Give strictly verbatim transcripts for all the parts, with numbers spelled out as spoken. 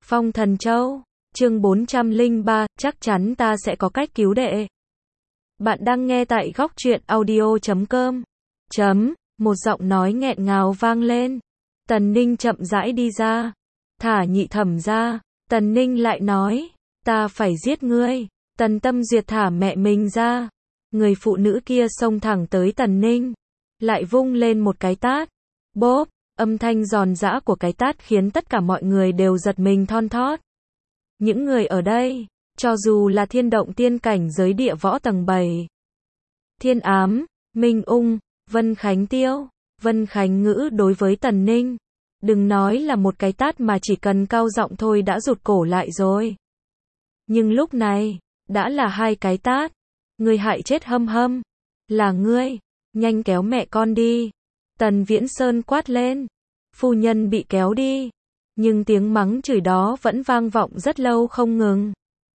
Phong Thần Châu, chương bốn trăm lẻ ba, chắc chắn ta sẽ có cách cứu đệ. Bạn đang nghe tại góc truyện audio chấm com. Chấm, một giọng nói nghẹn ngào vang lên. Tần Ninh chậm rãi đi ra. Thả Nhị Thẩm ra. Tần Ninh lại nói, ta phải giết ngươi. Tần Tâm Duyệt thả mẹ mình ra. Người phụ nữ kia xông thẳng tới Tần Ninh. Lại vung lên một cái tát. Bốp, âm thanh giòn giã của cái tát khiến tất cả mọi người đều giật mình thon thót. Những người ở đây, cho dù là thiên động tiên cảnh giới địa võ tầng bảy, Thiên Ám, Minh Ung, Vân Khánh Tiêu, Vân Khánh Ngữ đối với Tần Ninh, đừng nói là một cái tát mà chỉ cần cao giọng thôi đã rụt cổ lại rồi. Nhưng lúc này, đã là hai cái tát. Người hại chết Hâm Hâm, là ngươi, nhanh kéo mẹ con đi. Tần Viễn Sơn quát lên. Phu nhân bị kéo đi. Nhưng tiếng mắng chửi đó vẫn vang vọng rất lâu không ngừng.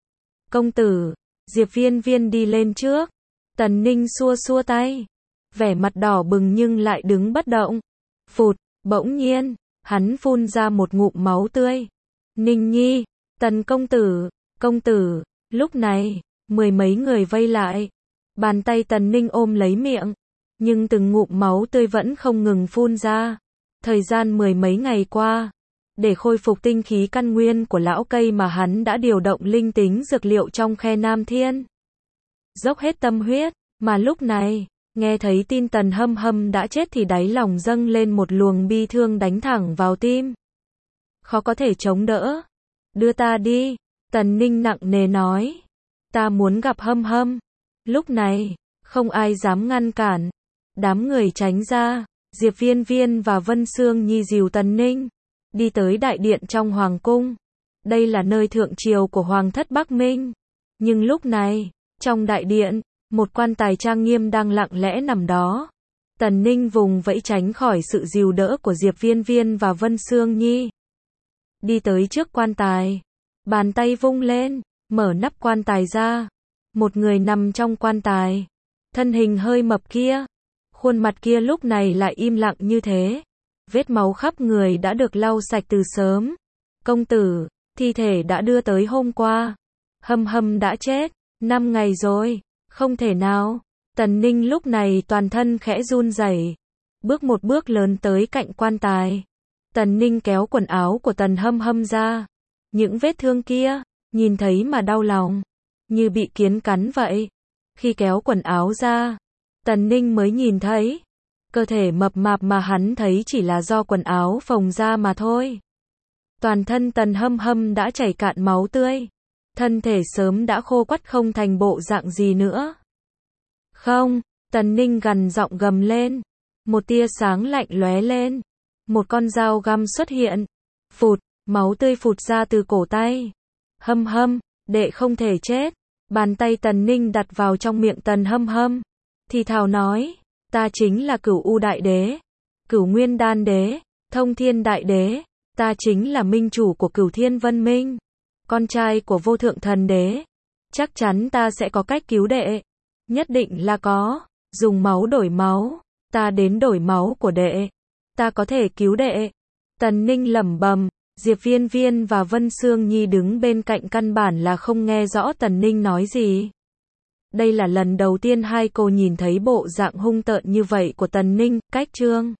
Công tử, Diệp Viên Viên đi lên trước. Tần Ninh xua xua tay. Vẻ mặt đỏ bừng nhưng lại đứng bất động. Phụt, bỗng nhiên, hắn phun ra một ngụm máu tươi. Ninh Nhi, Tần công tử, công tử, lúc này, mười mấy người vây lại. Bàn tay Tần Ninh ôm lấy miệng. Nhưng từng ngụm máu tươi vẫn không ngừng phun ra. Thời gian mười mấy ngày qua, để khôi phục tinh khí căn nguyên của lão cây mà hắn đã điều động linh tính dược liệu trong khe Nam Thiên. Dốc hết tâm huyết, mà lúc này, nghe thấy tin Tần Hâm Hâm đã chết thì đáy lòng dâng lên một luồng bi thương đánh thẳng vào tim. Khó có thể chống đỡ. Đưa ta đi, Tần Ninh nặng nề nói. Ta muốn gặp Hâm Hâm. Lúc này, không ai dám ngăn cản. Đám người tránh ra. Diệp Viên Viên và Vân Sương Nhi dìu Tần Ninh đi tới đại điện trong hoàng cung. Đây là nơi thượng triều của Hoàng thất Bắc Minh. Nhưng lúc này, trong đại điện, một quan tài trang nghiêm đang lặng lẽ nằm đó. Tần Ninh vùng vẫy tránh khỏi sự dìu đỡ của Diệp Viên Viên và Vân Sương Nhi. Đi tới trước quan tài. Bàn tay vung lên, mở nắp quan tài ra. Một người nằm trong quan tài. Thân hình hơi mập kia. Khuôn mặt kia lúc này lại im lặng như thế. Vết máu khắp người đã được lau sạch từ sớm. Công tử, thi thể đã đưa tới hôm qua. Hâm Hâm đã chết, năm ngày rồi, không thể nào. Tần Ninh lúc này toàn thân khẽ run rẩy, bước một bước lớn tới cạnh quan tài. Tần Ninh kéo quần áo của Tần Hâm Hâm ra. Những vết thương kia, nhìn thấy mà đau lòng, như bị kiến cắn vậy. Khi kéo quần áo ra, Tần Ninh mới nhìn thấy, cơ thể mập mạp mà hắn thấy chỉ là do quần áo phồng ra mà thôi. Toàn thân Tần Hâm Hâm đã chảy cạn máu tươi. Thân thể sớm đã khô quắt không thành bộ dạng gì nữa. Không, Tần Ninh gằn giọng gầm lên. Một tia sáng lạnh lóe lên. Một con dao găm xuất hiện. Phụt, máu tươi phụt ra từ cổ tay. Hâm Hâm, đệ không thể chết. Bàn tay Tần Ninh đặt vào trong miệng Tần Hâm Hâm. Thì thào nói, ta chính là Cửu U Đại Đế, Cửu Nguyên Đan Đế, Thông Thiên Đại Đế, ta chính là minh chủ của Cửu Thiên Vân Minh, con trai của Vô Thượng Thần Đế. Chắc chắn ta sẽ có cách cứu đệ. Nhất định là có. Dùng máu đổi máu. Ta đến đổi máu của đệ. Ta có thể cứu đệ. Tần Ninh lẩm bẩm. Diệp Viên Viên và Vân Sương Nhi đứng bên cạnh căn bản là không nghe rõ Tần Ninh nói gì. Đây là lần đầu tiên hai cô nhìn thấy bộ dạng hung tợn như vậy của Tần Ninh. Cách chương